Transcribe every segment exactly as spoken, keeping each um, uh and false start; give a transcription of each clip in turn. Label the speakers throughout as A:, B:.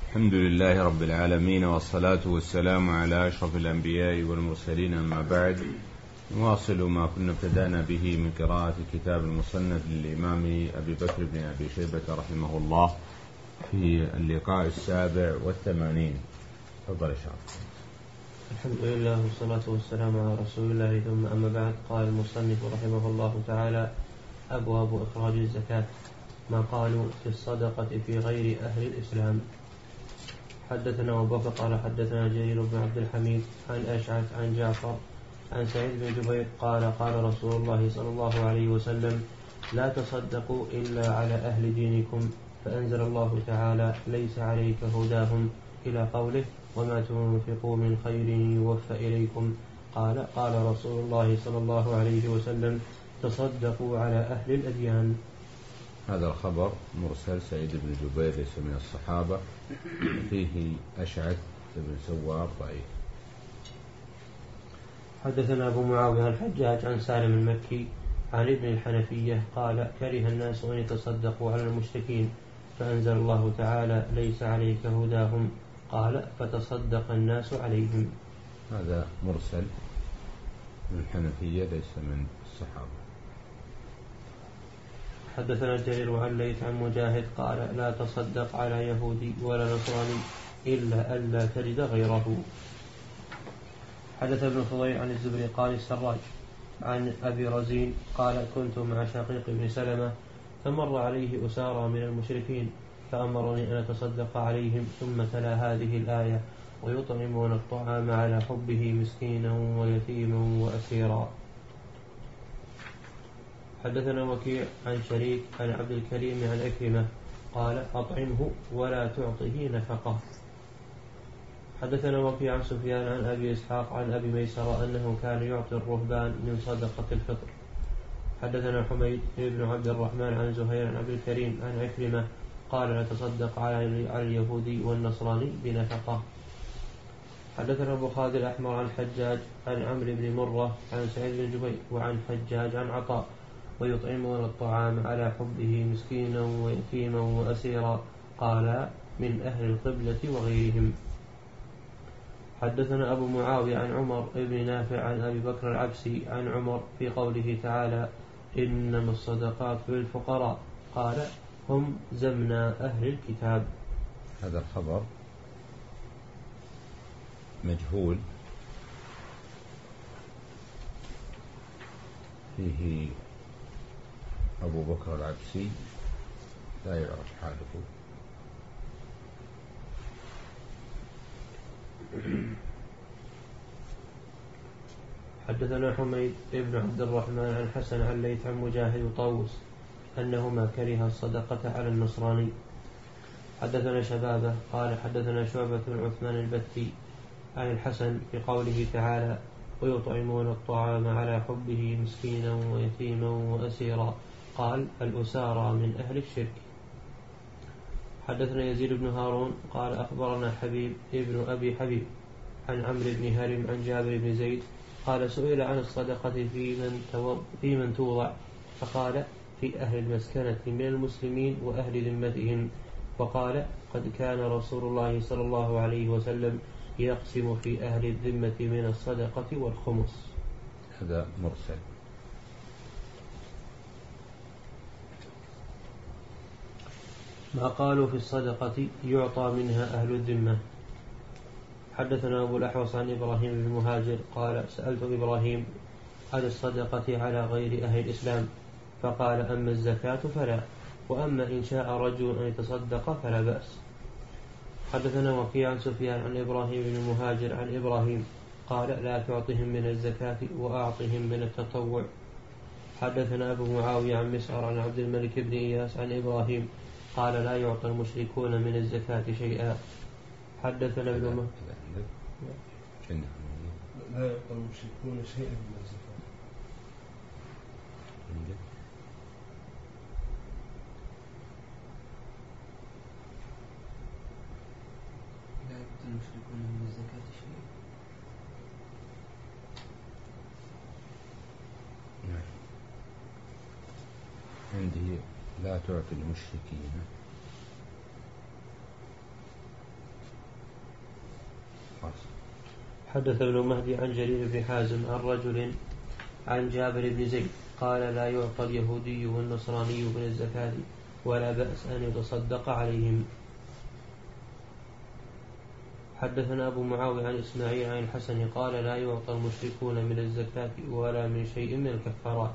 A: الحمد لله رب العالمين، والصلاة والسلام على أشرف الأنبياء والمرسلين، أما بعد. نواصل ما كنا ابتدأنا به من قراءة كتاب المصنف للإمام أبي بكر بن أبي شيبة رحمه الله في اللقاء السابع والثمانين. تفضل شرح.
B: الحمد لله والصلاة والسلام على رسول الله، ثم أما بعد. قال المصنف رحمه الله تعالى: أبواب إخراج الزكاة. ما قالوا في الصدقة في غير أهل الإسلام. حدثنا أبو بكر قال حدثنا جرير بن عبد الحميد عن أشعث عن جعفر عن سعيد بن جبير قال قال رسول الله صلى الله عليه وسلم: لا تصدقوا إلا على أهل دينكم، فأنزل الله تعالى: ليس عليك هداهم، إلى قوله: وما تنفقوا من خير يوفى إليكم. قال قال رسول الله صلى الله عليه وسلم: تصدقوا على أهل الأديان.
A: هذا الخبر مرسل. سعيد بن جبير ليس من الصحابة، فيه أشعث بن سوار ضعيف.
B: حدثنا أبو معاوية الحجاج عن سالم المكي عن ابن الحنفية قال: كره الناس أن يتصدقوا على المشركين، فأنزل الله تعالى: ليس عليك هداهم. قال: فتصدق الناس عليهم.
A: هذا مرسل من الحنفية ليس من الصحابة.
B: حدثنا جرير عن ليث عن مجاهد قال: لا تصدق على يهودي ولا نصراني إلا ألا تجد غيره. حدث ابن فضيل عن الزبري قال: السراج عن أبي رزين قال: كنت مع شقيق بن سلمة فمر عليه أسارى من المشركين فأمرني أن أتصدق عليهم، ثم تلا هذه الآية: ويطعمون الطعام على حبه مسكينا ويتيما وأسيرا. حدثنا وكيع عن شريك عن عبد الكريم عن أكرمة قال: أطعمه ولا تعطه نفقة. حدثنا وكيع عن سفيان عن أبي إسحاق عن أبي ميسرة أنه كان يعطي الرهبان من صدقة الفطر. حدثنا حميد بن عبد الرحمن عن زهير عن عبد الكريم عن أكرمة قال: نتصدق على اليهودي والنصراني بنفقة. حدثنا أبو خالد الأحمر عن حجاج عن عمرو بن مرة عن سعيد بن جبير وعن حجاج عن عطاء: ويطعمون الطعام على حبه مسكينا ويتيما وأسيرا. قال: من أهل القبلة وغيرهم. حدثنا أبو معاوية عن عمر بن نافع عن أبي بكر العبسي عن عمر في قوله تعالى: إنما الصدقات للفقراء. قال: هم زمنا أهل الكتاب.
A: هذا الخبر مجهول، فيه أبو بكر العبسي لا يعرف حاله.
B: حدثنا حميد بن عبد الرحمن عن حسن عن ليث عن مجاهد وطاووس أنهما كره الصدقة على النصراني. حدثنا شبابة قال حدثنا شعبة بن عثمان البتي عن الحسن في قوله تعالى: ويطعمون الطعام على حبه مسكينا ويتيما وأسيرا. قال: الأسارى من أهل الشرك. حدثنا يزيد بن هارون قال أخبرنا حبيب ابن أبي حبيب عن عمرو بن هرم عن جابر بن زيد قال: سئل عن الصدقة في من, في من توضع، فقال: في أهل المسكنة من المسلمين وأهل ذمتهم. وقال: قد كان رسول الله صلى الله عليه وسلم يقسم في أهل الذمة من الصدقة والخمس.
A: هذا مرسل.
B: ما قالوا في الصدقة يعطى منها أهل الذمة. حدثنا أبو الأحوص عن إبراهيم بن المهاجر قال: سألت إبراهيم عن الصدقة على غير أهل الإسلام، فقال: أما الزكاة فلا، وأما إن شاء رجل أن يتصدق فلا بأس. حدثنا وكيع عن سفيان عن إبراهيم بن المهاجر عن إبراهيم قال: لا تعطهم من الزكاة وأعطهم من التطوع. حدثنا أبو معاوية عن مسعر عن عبد الملك بن إياس عن إبراهيم قال: لا يعطى المشركون من الزكاة شيئا. حدثنا ابن مهدي
C: لا يعطى المشركون شيئا من الزكاة.
D: لا يعطى المشركون من الزكاة شيئا.
A: عندي لا تعطي المشركين خاص.
B: حدث ابن مهدي عن جرير بن حازم عن رجل عن جابر بن زيد قال لا يعطى اليهودي والنصراني من الزكاة ولا بأس أن يتصدق عليهم. حدثنا أبو معاوية عن إسماعيل عن الحسن قال لا يعطى المشركون من الزكاة ولا من شيء من الكفارات.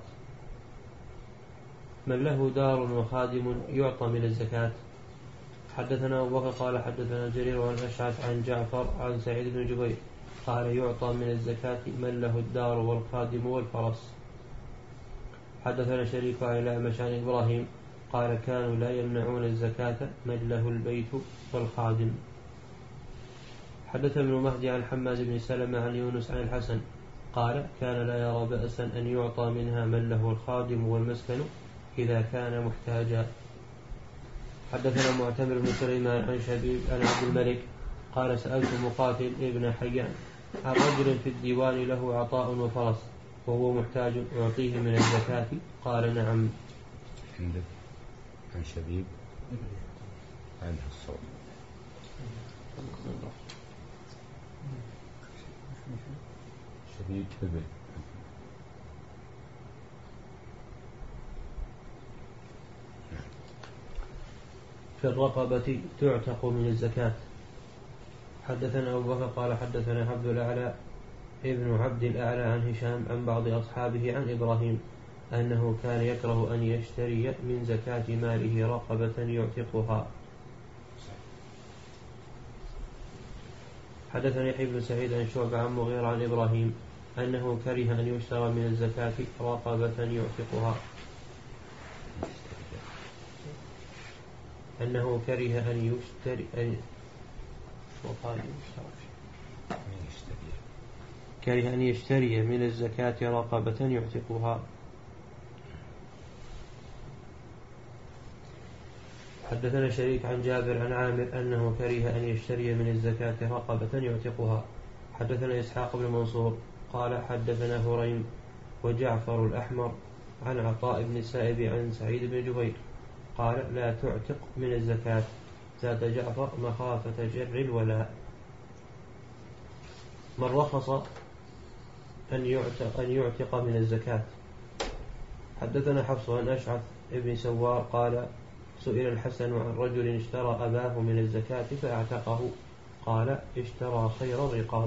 B: من له دار وخادم يعطى من الزكاة. حدثنا أبو بكر قال حدثنا جرير عن أشعث عن جعفر عن سعيد بن جبير قال يعطى من الزكاة من له الدار والخادم والفرس. حدثنا شريك عن الأعمش عن إبراهيم قال كانوا لا يمنعون الزكاة من له البيت والخادم. حدث ابن مهدي عن حماد بن سلمة عن يونس عن الحسن قال كان لا يرى بأسا أن يعطى منها من له الخادم والمسكن إذا كان محتاجا. حدثنا معتمر بن سليمان عن شبيب عن عبد الملك قال سألت مقاتل ابن حيان عن رجل في الديوان له عطاء وفرس وهو محتاج أعطيه من الزكاة قال نعم.
A: عندك عن شبيب عن الصوت شبيب ابن
B: في الرقبة تعتق من الزكاة. حدثنا أبو بكر قال حدثنا عبد الأعلى ابن عبد الأعلى عن هشام عن بعض أصحابه عن إبراهيم أنه كان يكره أن يشتري من زكاة ماله رقبة يعتقها. حدثني يحيى بن سعيد عن شعبة عن مغيرة عن إبراهيم أنه كره أن يشترى من الزكاة رقبة يعتقها أنه كره أن يشتري أن وقال كره أن يشتري من الزكاة رقبة يعتقها. حدثنا شريك عن جابر عن عامر أنه كره أن يشتري من الزكاة رقبة يعتقها. حدثنا إسحاق بن منصور قال حدثنا هريم وجعفر الأحمر عن عطاء بن السائب عن سعيد بن جبير قال لا تعتق من الزكاة. زاد جعفر مخافة جر الولاء. من رخص أن يعتق, أن يعتق من الزكاة. حدثنا حفص عن أشعث ابن سوار قال سئل الحسن عن رجل اشترى أباه من الزكاة فاعتقه قال اشترى خير الرقاب.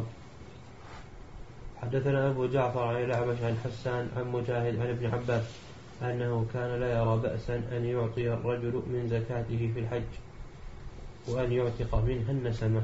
B: حدثنا أبو جعفر عن الأعمش عن حسان عن مجاهد عن ابن عباس أنه كان لا يرى بأسا أن يعطي الرجل من زكاته في الحج وأن يعتق منها النسمة.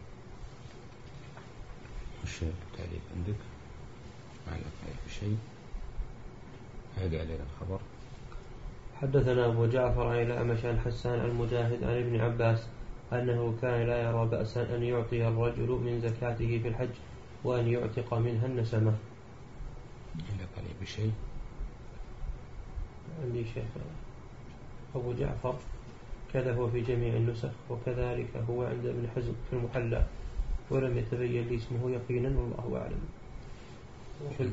A: الشيء التعليق عندك معلق عليه شيء هذا علينا الخبر.
B: حدثنا أبو جعفر عن الأعمش عن حسان عن مجاهد عن ابن عباس أنه كان لا يرى بأسا أن يعطي الرجل من زكاته في الحج وأن يعتق منها النسمة.
A: علق عليه بشيء
B: عندي شيخ أبو جعفر كذا هو في جميع النسخ وكذلك هو عند ابن حزم في المحلى ولم يتبين لي اسمه يقينا والله أعلم. وفي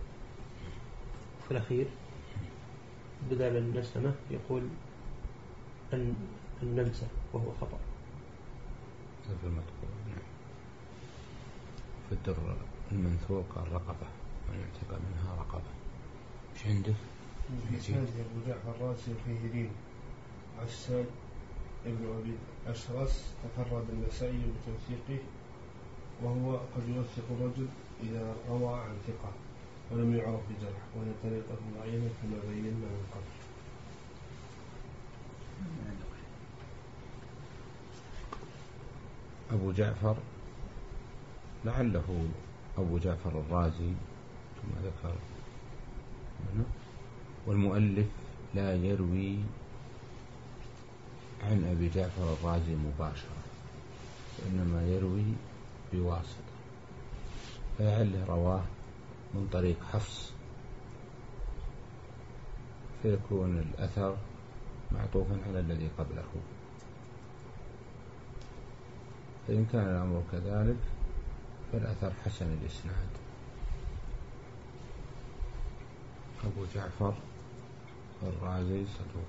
B: الأخير بدل النسمة يقول أن النمسة وهو خطأ.
A: في المذكور في الدر المنثور قال رقبة وأن يعتق منها رقبة. مش عندك؟
C: في سند أبو جعفر الراسي فيه دين عسان ابن أبي أشرس تفرد النسائي بتوثيقه وهو قد يوثق الرجل إذا روى عن ثقة ولم يعرف بجرح وهي طريقة معينة كما بينا من قبل.
A: أبو جعفر لعله أبو جعفر الرازي كما ذكر والمؤلف لا يروي عن أبي جعفر الرازي مباشرة وإنما يروي بواسطة فلعله رواه من طريق حفص فيكون الأثر معطوفا على الذي قبله. فإن كان الأمر كذلك فالأثر حسن الإسناد. أبو جعفر الرازي صدوق.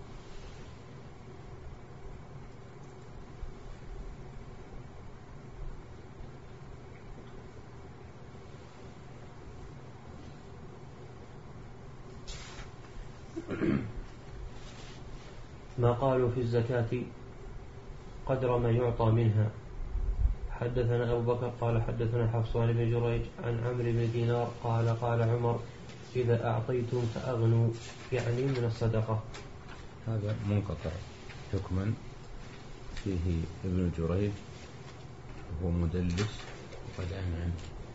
B: ما قالوا في الزكاة قدر ما يعطى منها. حدثنا أبو بكر قال حدثنا حفص عن ابن جريج عن عمرو بن دينار قال قال عمر إذا أعطيتم فأغنوا، يعني من الصدقة.
A: هذا منقطع حكما، فيه ابن جريج وهو مدلس وقد عن عنه.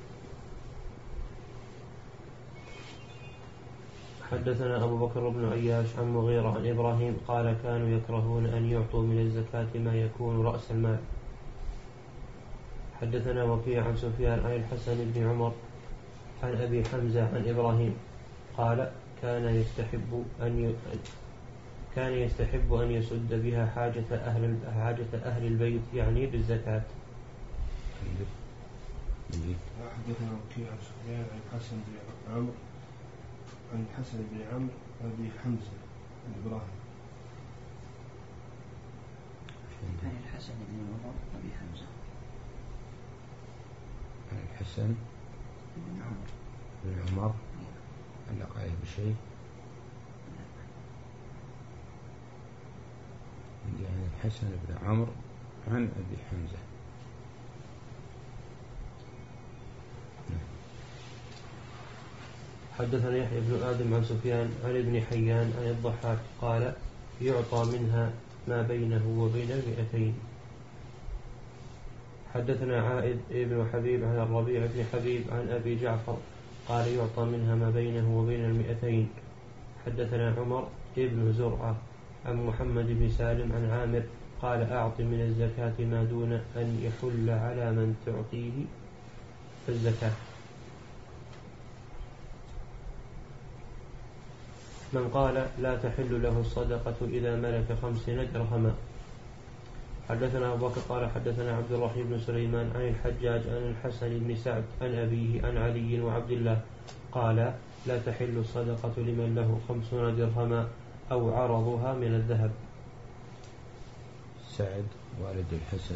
B: حدثنا أبو بكر بن عياش عن مغيرة عن إبراهيم قال كانوا يكرهون أن يعطوا من الزكاة ما يكون رأس المال. حدثنا وكيع عن سفيان عن الحسن بن عمر عن أبي حمزة عن إبراهيم قال كان يستحب أن كان يستحب أن يسد بها حاجة أهل حاجة أهل البيت، يعني بالزكاة.
C: حدثنا وكيع عن سفيان عن الحسن بن عمرو عن الحسن بن عمرو أبي حمزة عن إبراهيم
D: عن الحسن بن عمر أبي حمزة
A: عن الحسن
D: بن عمر
A: بن عمر علق عليه بشيء عن الحسن بن عمرو عن أبي حمزة.
B: حدثنا يحيى بن آدم عن سفيان عن ابن حيان عن الضحاك قال يعطى منها ما بينه وبين المئتين. حدثنا عائد بن حبيب عن الربيع بن حبيب عن أبي جعفر قال يعطى منها ما بينه وبين المئتين. حدثنا عمر بن زرعة عن محمد بن سالم عن عامر قال أعط من الزكاة ما دون أن يحل على من تعطيه الزكاة. من قال لا تحل له الصدقة إذا ملك خمسين درهما. حدثنا أبو بكر قال حدثنا عبد الرحيم بن سليمان عن الحجاج عن الحسن بن سعد عن أبيه عن علي وعبد الله قال لا تحل الصدقة لمن له خمسون درهما أو عرضها من الذهب.
A: سعد والد الحسن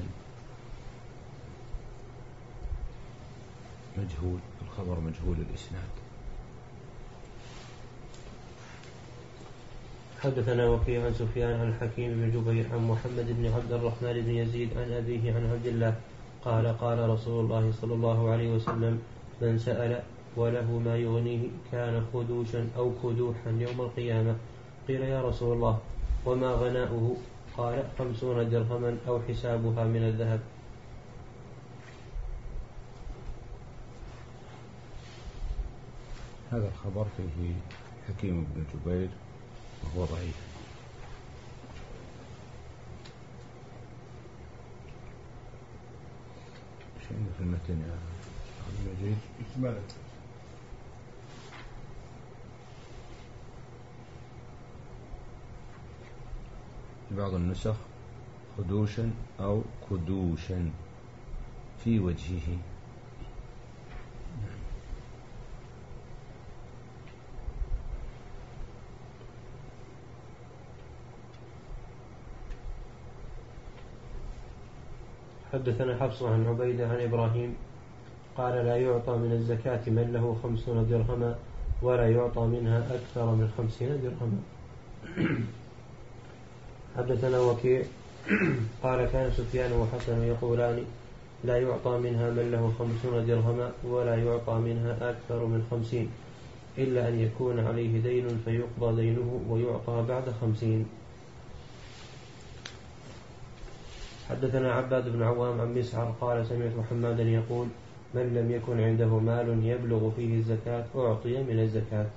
A: مجهول، الخبر مجهول الإسناد.
B: حدثنا وكيع عن سفيان عن الحكيم بن جبير عن محمد بن عبد الرحمن بن يزيد عن أبيه عن عبد الله قال قال رسول الله صلى الله عليه وسلم من سأل وله ما يغنيه كان خدوشا أو كدوحا يوم القيامة. قيل يا رسول الله وما غناؤه؟ قال خمسون درهما أو حسابها من الذهب.
A: هذا الخبر فيه حكيم بن جبير وهو ضعيف. شيء في المتن يا أخي المجيد
C: إكمالا.
A: بعض النسخ خدوشا أو كدوشا في وجهه.
B: حدثنا حفص عن عبيدة عن إبراهيم قال لا يعطى من الزكاة من له خمسون درهما ولا يعطى منها أكثر من خمسين درهما. حدثنا وكيع قال كان سفيان وحسن يقولان لا يعطى منها من له خمسون درهما ولا يعطى منها أكثر من خمسين إلا أن يكون عليه دين فيقضى دينه ويعطى بعد خمسين. حدثنا عباد بن عوام عن مسعر قال سمعت محمدا يقول من لم يكن عنده مال يبلغ فيه الزكاة أعطي من الزكاة.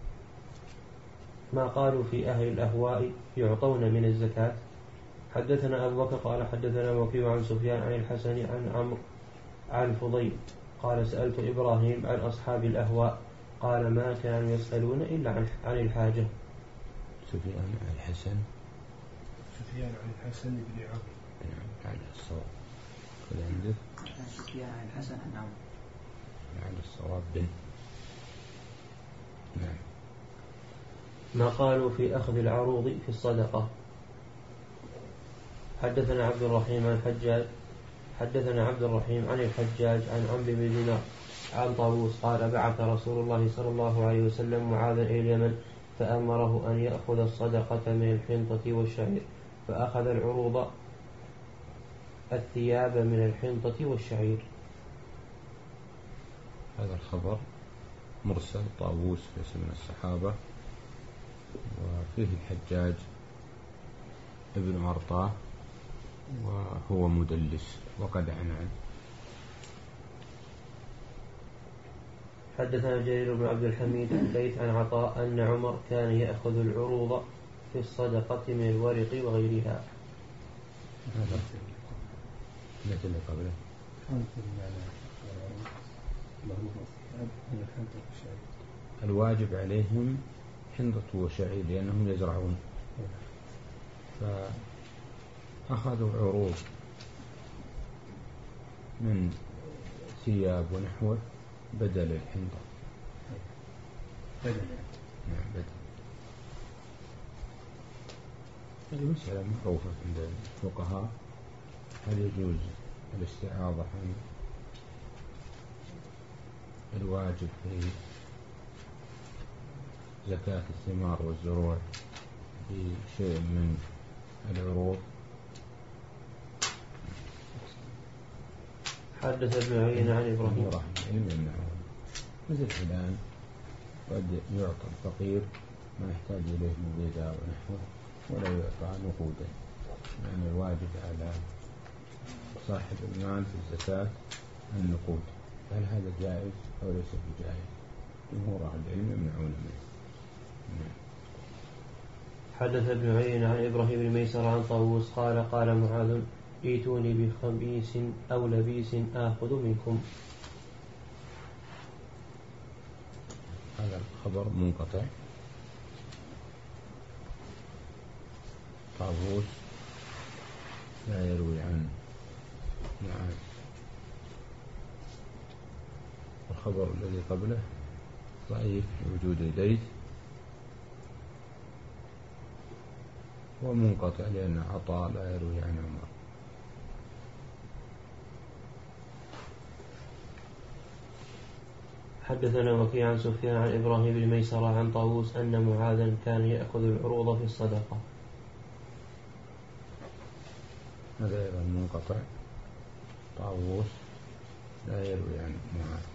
B: ما قالوا في أهل الأهواء يعطون من الزكاة. حدثنا أبو بكر قال حدثنا وكيع عن سفيان عن الحسن عن عمرو عن فضيل قال سألت إبراهيم عن أصحاب الأهواء قال ما كانوا يسألون إلا عن عن الحاجة.
A: سفيان عن الحسن
C: سفيان عن الحسن بن عمرو
A: على الصواب كذا عندك
D: سفيان عن الحسن عن عمرو
A: على الصواب بن. نعم.
B: ما قالوا في أخذ العروض في الصدقة. حدثنا عبد الرحيم عن الحجاج حدثنا عبد الرحيم عن الحجاج عن عمرو بن دينار عن طاووس قال بعث رسول الله صلى الله عليه وسلم معاذا إلى اليمن فأمره أن يأخذ الصدقة من الحنطة والشعير، فأخذ العروض الثياب من الحنطة والشعير.
A: هذا الخبر مرسل طاووس ليس من الصحابة، وفيه الحجاج ابن أرطاه وهو مدلس وقد عنعن.
B: حدثنا جرير بن عبد الحميد الليث عن عطاء أن عمر كان يأخذ العروض في الصدقة من الورق وغيرها.
A: هذا مثل اللي قبله. الواجب عليهم حنطة وشعير لأنهم يزرعون، فأخذوا عروض من ثياب ونحوه بدل الحنطة. بدل نعم بدل. هذه مسألة معروفة عند الفقهاء، هل يجوز الاستعاضة عن الواجب في زكاة الثمار والزروع بشيء من العروض.
B: حدث ابن عيينة عن إبراهيم
A: مثل الآن قد يعطى الفقير ما يحتاج إليه من غذاء ونحوه ولا يعطى نقودا، لأن الواجب على صاحب المال في الزكاة النقود. هل هذا جائز أو ليس بجائز؟ جمهور أهل العلم يمنعون منه.
B: حدث ابن عيينة عن إبراهيم بن ميسر عن طاووس قال قال معاذ ائتوني بخميس أو لبيس آخذ منكم.
A: هذا الخبر منقطع. طاووس لا يروي عن معاذ. الخبر الذي قبله ضعيف لوجود الليث، ومنقطع لأن عطاء لا يروي عن عمر.
B: حدثنا وكيع عن سفيان عن إبراهيم بن ميسر عن طاووس أن معاذا كان يأخذ العروض في الصدقة.
A: هذا أيضا منقطع. طاووس لا يروي عن معاذ.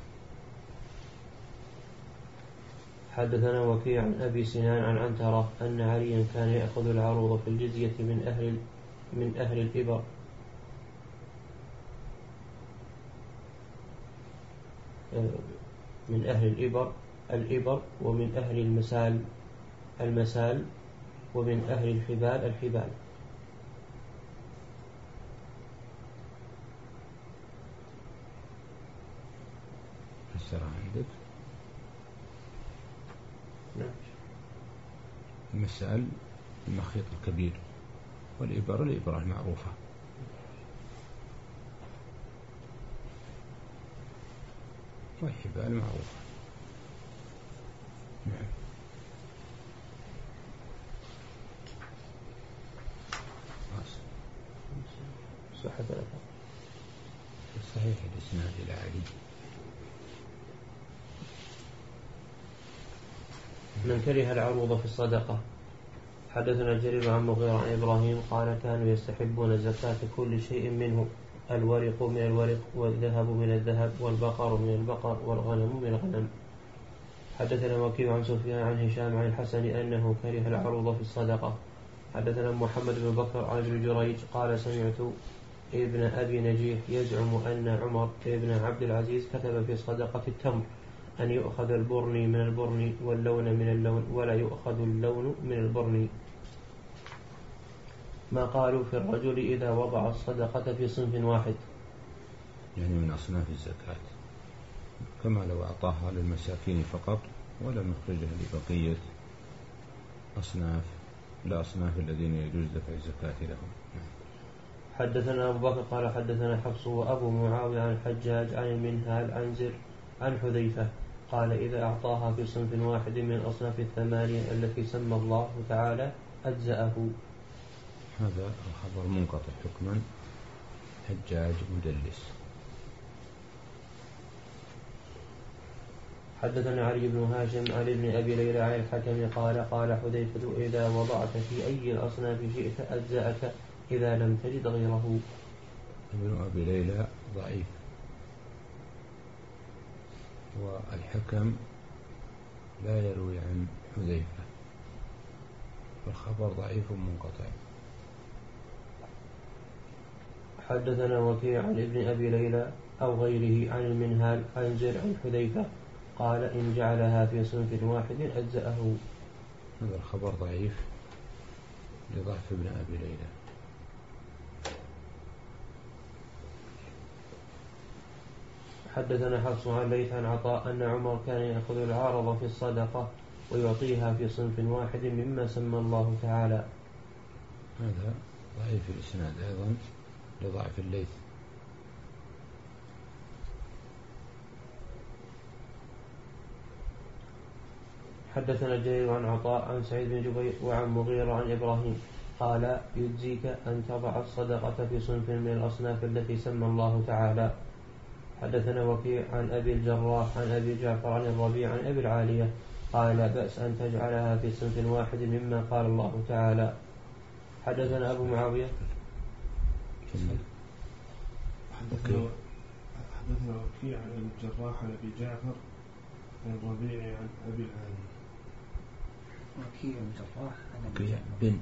B: حدثنا وكيع عن أبي سنان عن عنترة أن عليا كان يأخذ العروض في الجزية من أهل من أهل الإبر من أهل الإبر الإبر ومن أهل المسال المسال ومن أهل الحبال الحبال.
A: فسرها عندك؟
B: نعم.
A: المسال المخيط الكبير، والإبر الإبرة المعروفة. والحبال معروفة. نعم.
B: صحة
A: صحيح الإسناد إلى علي.
B: من كره العروض في الصدقة. حدثنا جرير عن مغيرة عن إبراهيم قال كانوا يستحبون زكاة كل شيء منه، الورق من الورق والذهب من الذهب والبقر من البقر والغنم من الغنم. حدثنا وكيع عن سفيان عن هشام عن الحسن أنه كره العروض في الصدقة. حدثنا محمد بن بكر عن ابن جريج قال سمعت ابن أبي نجيح يزعم أن عمر بن عبد العزيز كتب في صدقة التمر أن يؤخذ البرني من البرني واللون من اللون ولا يؤخذ اللون من البرني، ما قالوا في الرجل إذا وضع الصدقة في صنف واحد،
A: يعني من أصناف الزكاة، كما لو أعطاها للمساكين فقط ولم يخرجها لبقية أصناف لا أصناف الذين يجوز دفع الزكاة لهم.
B: حدثنا أبو بكر قال حدثنا حفص وأبو معاوية عن الحجاج عن المنهال عن زر عن حذيفة قال إذا أعطاها في صنف واحد من أصناف الثمانية التي سمى الله تعالى أجزأه.
A: هذا الخبر منقطع حكما، حجاج مدلس.
B: حدثنا علي بن هاشم عن ابن أبي ليلى عن الحكم قال قال حذيفة إذا وضعت في أي الأصناف شئت أجزأك إذا لم تجد غيره.
A: ابن أبي ليلى ضعيف، والحكم لا يروي عن حذيفة، والخبر ضعيف منقطع.
B: حدثنا وكيع عن ابن أبي ليلى أو غيره عن المنهال عن زر عن حذيفة قال إن جعلها في صنف واحد أجزأه.
A: هذا الخبر ضعيف لضعف ابن أبي ليلى.
B: حدثنا حفص عن ليث عن عطاء أن عمر كان يأخذ العارض في الصدقة ويعطيها في صنف واحد مما سمى الله تعالى.
A: هذا ضعيف الإسناد أيضا لضعف الليث.
B: حدثنا جرير عن عطاء عن سعيد بن جبير وعن مغيرة عن إبراهيم قال يجزيك أن تضع الصدقة في صنف من الأصناف التي سمى الله تعالى. حدثنا وكيع عن أبي الجراح عن أبي جعفر عن الربيع عن أبي العالية قال لا بأس أن تجعلها في صنف واحد مما قال الله تعالى. حدثنا أبو معاوية
C: حدثنا حدثنا وكيع عن أبي الجراح عن أبي جعفر عن الربيع عن أبي العالية.
D: وكيع بن جراح عن
A: أبي بن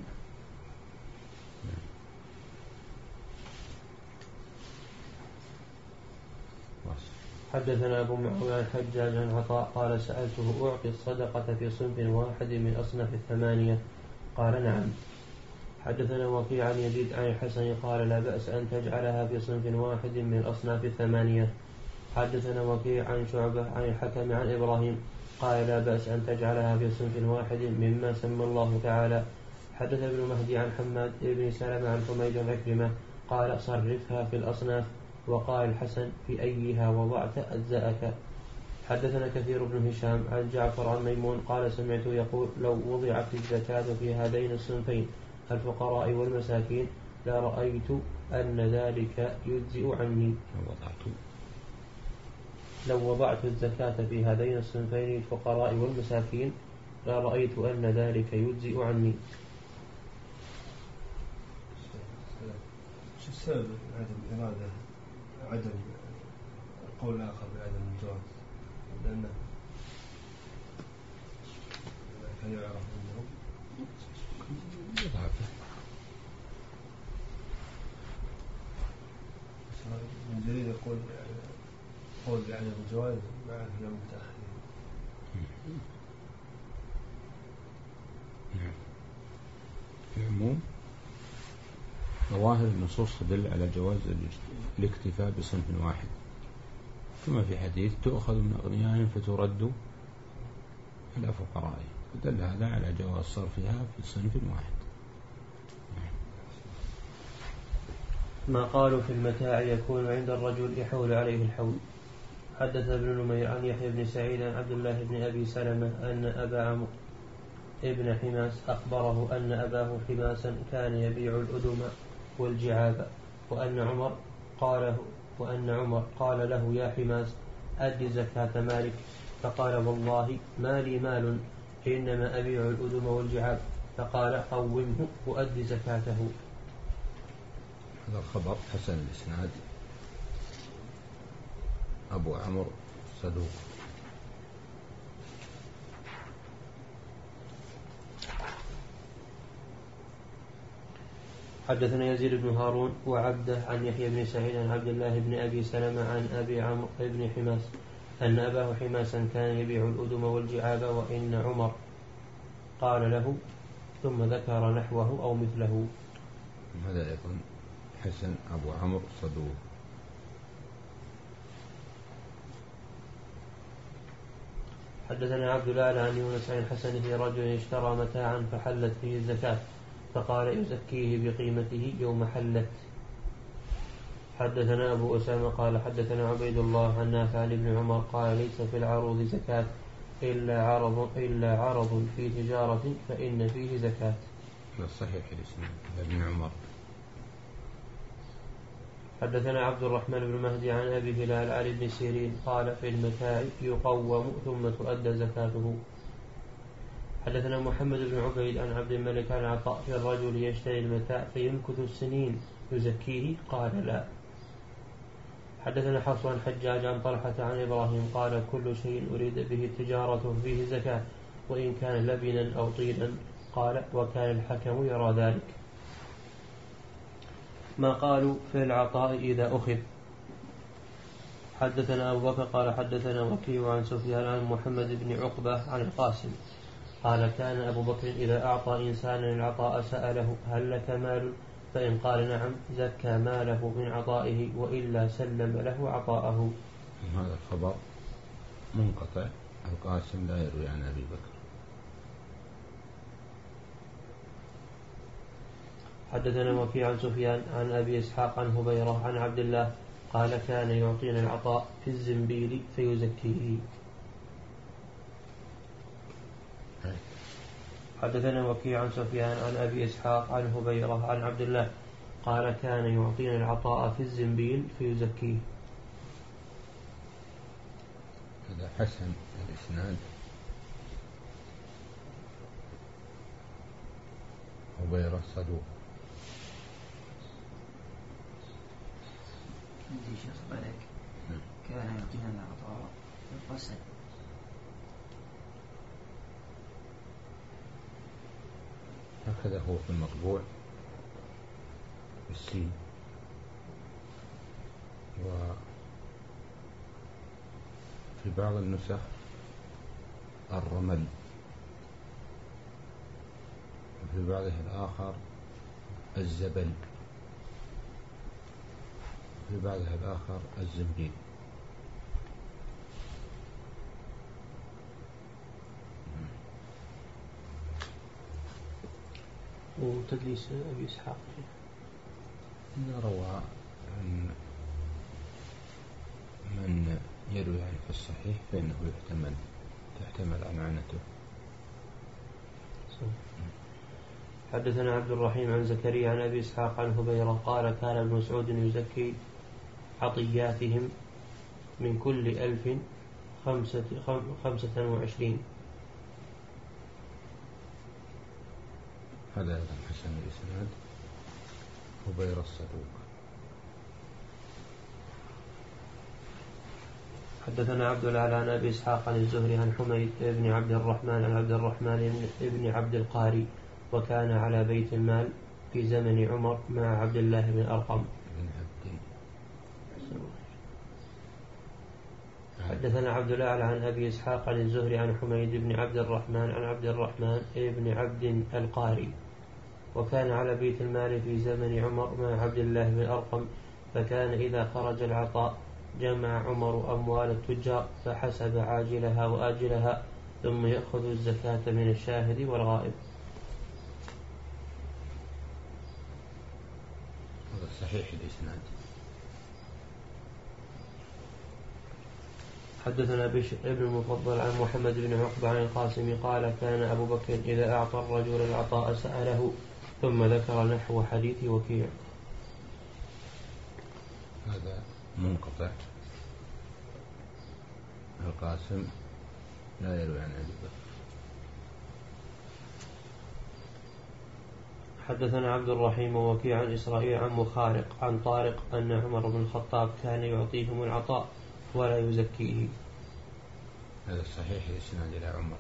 B: حدثنا أبو معاوية الحجاج عن عطاء قال سألته أعطي الصدقة في صنف واحد من أصناف الثمانية قال نعم. حدثنا وكيع عن يزيد عن الحسن قال لا بأس أن تجعلها في صنف واحد من أصناف الثمانية. حدثنا وكيع عن شعبة عن الحكم عن إبراهيم قال لا بأس أن تجعلها في صنف واحد مما سمى الله تعالى. حدث ابن مهدي عن حماد بن سلمة عن حميد عن عكرمة قال صرفها في الأصناف. وقال الحسن في أيها وضعت أجزأك. حدثنا كثير بن هشام عن جعفر عن ميمون قال سمعت يقول لو وضعت الزكاة في هذين الصنفين الفقراء والمساكين لرأيت أن ذلك يجزئ عني. لو وضعت الزكاة في هذين الصنفين الفقراء والمساكين لرأيت أن ذلك يجزئ عني.
C: شو السبب عدم إرادة عدم القول الآخر بعدم الجواز؟ لأنه كان يعرف أنه من جديد يقول قول بعدم الجواز مع أنه متأخرين.
A: في العموم ظواهر النصوص تدل على جواز الاكتفاء بصنف واحد، كما في حديث تؤخذ من أغنيائهم فترد إلى فقرائهم، فدل هذا على جواز صرفها في صنف واحد.
B: ما قالوا في المتاع يكون عند الرجل يحول عليه الحول. حدث ابن نمير عن يحيى بن سعيد عن عبد الله بن أبي سلمة أن أبا عمرو ابن حماس أخبره أن أباه حماسا كان يبيع الأدم والجعاب، وأن عمر قال وأن عمر قال له يا حماس أد زكاة مالك، فقال والله ما لي مال إنما أبيع الأدم والجعاب، فقال قومه وأد زكاته.
A: هذا الخبر حسن الإسناد، أبو عمرو صدوق.
B: حدثنا يزيد بن هارون وعبده عن يحيى بن سعيد عن عبد الله بن أبي سلمة عن أبي عمرو بن حماس أن أباه حماسا كان يبيع الأدم والجعاب، وإن عمر قال له، ثم ذكر نحوه أو مثله.
A: هذا أيضا حسن، أبو عمرو صدوق.
B: حدثنا عبد الأعلى عن يونس عن الحسن في رجل اشترى متاعا فحلت فيه الزكاة، فقال يزكيه بقيمته يوم حلت. حدثنا أبو أسامة قال حدثنا عبيد الله عن نافع بن عمر قال ليس في العروض زكاة إلا عرض إلا عرض في تجارة فإن فيه زكاة.
A: صحيح الاسم ابن عمر.
B: حدثنا عبد الرحمن بن مهدي عن أبي هلال عن ابن سيرين قال في المتاع يقوم ثم تؤدى زكاته. حدثنا محمد بن عبيد عن عبد الملك عن عطاء في الرجل يشتري المتاع فيمكث السنين يزكيه قال لا. حدثنا حفص عن حجاج عن طلحة عن إبراهيم قال كل شيء أريد به التجارة فيه زكاة وإن كان لبنا أو طينا. قال وكان الحكم يرى ذلك. ما قالوا في العطاء إذا أخذ. حدثنا أبو بكر قال حدثنا وكيع عن سفيان عن محمد بن عقبة عن القاسم قال كان أبو بكر إذا أعطى إنسانا العطاء سأله هل لك مال؟ فإن قال نعم زكى ماله من عطائه وإلا سلم له عطاءه.
A: هذا الخبر منقطع. القاسم لا يروي عن أبي بكر.
B: حدثنا وكيع عن سفيان عن أبي إسحاق عن هبيرة عن عبد الله قال كان يعطينا العطاء في الزنبيل فيزكيه. حدثنا وكيع عن سفيان عن أبي إسحاق عن هبيرة عن عبد الله قال كان يعطينا العطاء في الزنبيل فيزكيه.
A: هذا حسن الإسناد. هبيرة صدوق.
D: عندي شيخ بلك كان يعطينا العطاء في القسد.
A: هكذا هو في المطبوع بالسين. وفي بعض النسخ الرمل وفي بعضها الآخر الزبل وفي بعضها الآخر الزنبيل.
B: وتدليس أبي إسحاق
A: روى عن من يروي عنه في الصحيح فإنه يحتمل تحتمل أمانته.
B: حدثنا عبد الرحيم عن زكريا عن أبي إسحاق عن هبيرة قال كان ابن مسعود يزكي عطياتهم من كل ألف خمسة, خمسة وعشرين.
A: هذا أيضا حسن الإسناد. هبيرة الصدوق.
B: حدثنا عبد الأعلى عن أبي إسحاق عن الزهري عن حميد بن عبد الرحمن عن عبد الرحمن بن عبد القاري وكان على بيت المال في زمن عمر مع عبد الله بن أرقم. حدثنا عبد الأعلى عن أبي إسحاق عن الزهري عن حميد بن عبد الرحمن عن عبد الرحمن بن عبد القاري وكان على بيت المال في زمن عمر مع عبد الله بن أرقم فكان إذا خرج العطاء جمع عمر أموال التجار فحسب عاجلها وآجلها ثم يأخذ الزكاة من الشاهد والغائب.
A: هذا صحيح الإسناد.
B: حدثنا بشر ابن المفضل عن محمد بن عقبة عن القاسم قال كان أبو بكر إذا أعطى الرجل العطاء سأله ثم ذكر نحو حديث وكيع.
A: هذا منقطع. القاسم لا يروي عن أبي بكر.
B: حدثنا عبد الرحيم ووكيع عن إسرائيل عن مخارق عن طارق أن عمر بن الخطاب كان يعطيهم العطاء ولا يزكيه.
A: هذا صحيح الإسناد إلى عمر.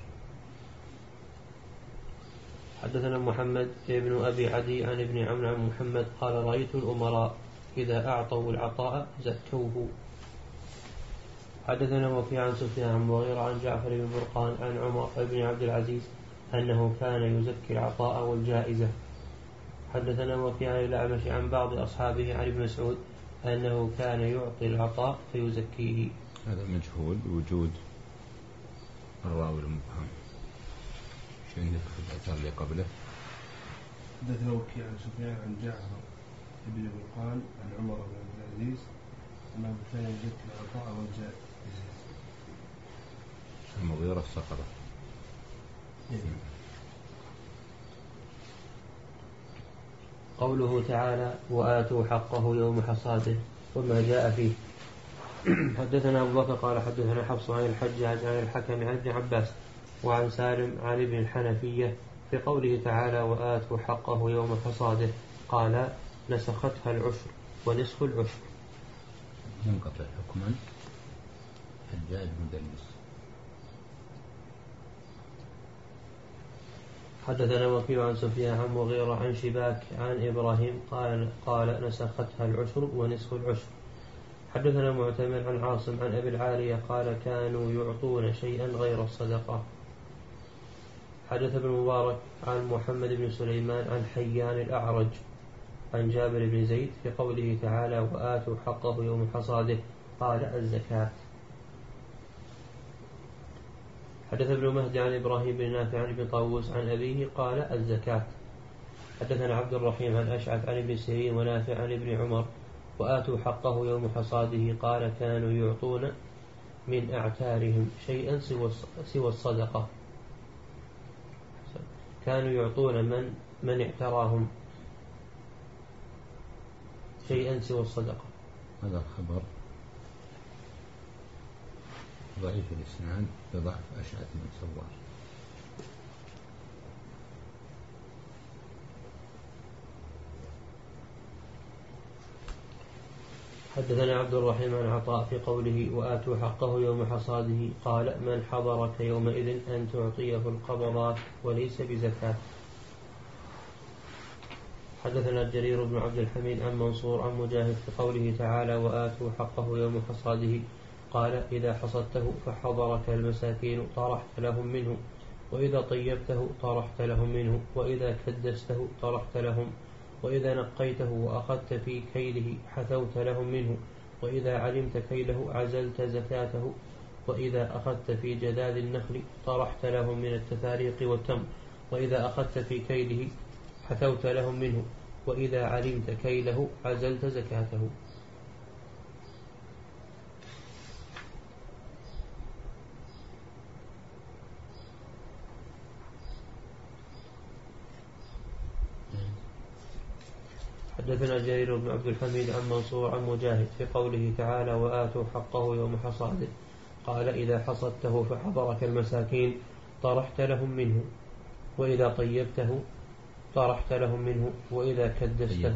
B: حدثنا محمد بن أبي عدي عن ابن عمرو عن محمد قال رأيت الأمراء إذا أعطوا العطاء زكوه. حدثنا وكيع عن سفيان عن مغيرة عن جعفر بن برقان عن عمر بن عبد العزيز أنه كان يزكي العطاء والجائزة. حدثنا وكيع عن الأعمش عن بعض أصحابه عن ابن مسعود أنه كان يعطي العطاء فيزكيه.
A: هذا مجهول وجود الراوي المبهم. شو عندك في الأثر اللي قبله؟
C: حدثنا وكيع عن سفيان عن جعفر بن برقان عن عمر بن عبد العزيز أنه كان يزكي العطاء والجائزة.
A: المغيرة الصقرة.
B: قوله تعالى وآتوا حقه يوم حصاده وما جاء فيه. حدثنا أبو بكر قال حدثنا حفص عن الحجاج عن الحكم عن ابن عباس وعن سالم عن ابن الحنفية في قوله تعالى وآتوا حقه يوم حصاده قال نسختها العشر ونصف العشر.
A: منقطع حكما حجاج مدلس.
B: حدثنا وكيع عن سفيان عن مغيرة عن شباك عن إبراهيم قال قال نسختها العشر ونصف العشر. حدثنا معتمر عن عاصم عن أبي العالية قال كانوا يعطون شيئا غير الصدقة. حدث ابن مبارك عن محمد بن سليمان عن حيان الأعرج عن جابر بن زيد في قوله تعالى وآتوا حقه يوم حصاده قال الزكاة. حدث ابن مهدي عن إبراهيم بن نافع عن ابن طاووس عن أبيه قال الزكاة. حدثنا عبد الرحيم عن أشعث عن ابن سيرين ونافع عن ابن عمر وآتوا حقه يوم حصاده قال كانوا يعطون من أعتارهم شيئا سوى الصدقة. كانوا يعطون من من اعتراهم شيئا سوى الصدقة.
A: هذا الخبر ضعيف الإسناد بضعف أشعث بن سوار.
B: حدثنا عبد الرحيم عن عطاء في قوله وآتوا حقه يوم حصاده قال من حضرك يومئذ أن تعطيه القبضات وليس بزكاة. حدثنا جرير بن عبد الحميد عن منصور عن مجاهد في قوله تعالى وآتوا حقه يوم حصاده قال إذا حصدته فحضرك المساكين طرحت لهم منه وإذا طيبته طرحت لهم منه وإذا كدسته طرحت لهم وإذا نقيته وأخذت في كيله حثوت لهم منه وإذا علمت كيله عزلت زكاته وإذا أخذت في جداد النخل طرحت لهم من التفاريق والتمر وإذا أخذت في كيله حثوت لهم منه وإذا علمت كيله عزلت زكاته. حدثنا جرير بن عبد الحميد عن منصور عن مجاهد في قوله تعالى وآتوا حقه يوم حصاده قال إذا حصدته فحضرك المساكين طرحت لهم منه وإذا طيبته طرحت لهم منه وإذا كدسته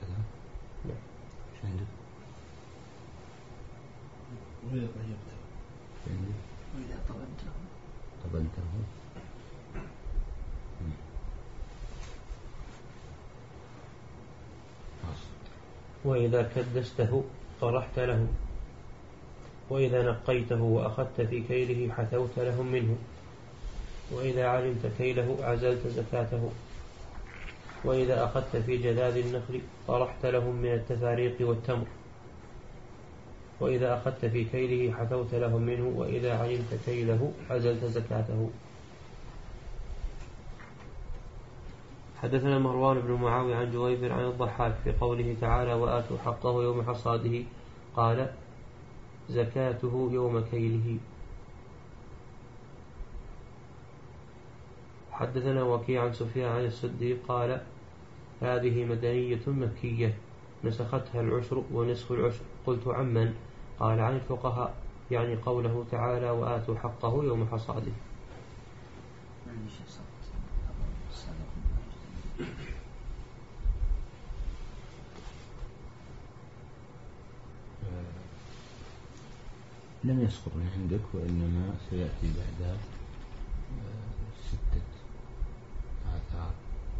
C: وإذا طيبته
D: وإذا طبنته
A: طبنته
B: وإذا كدسته طرحت له وإذا نقيته وأخذت في كيله حثوت لهم منه وإذا علمت كيله عزلت زكاته وإذا أخذت في جذاذ النخل طرحت لهم من التفاريق والتمر وإذا أخذت في كيله حثوت لهم منه وإذا علمت كيله عزلت زكاته. حدثنا مروان بن معاوية عن جويبر عن الضحاك في قوله تعالى وآتوا حقه يوم حصاده قال زكاته يوم كيله. حدثنا وكيع عن سفيان عن السدي قال هذه مدنية مكية نسختها العشر ونصف العشر. قلت عمن؟ قال عن الفقهاء يعني قوله تعالى وآتوا حقه يوم حصاده.
A: لم يسقط من عندك وإنما سيأتي بعدها ستة آثار.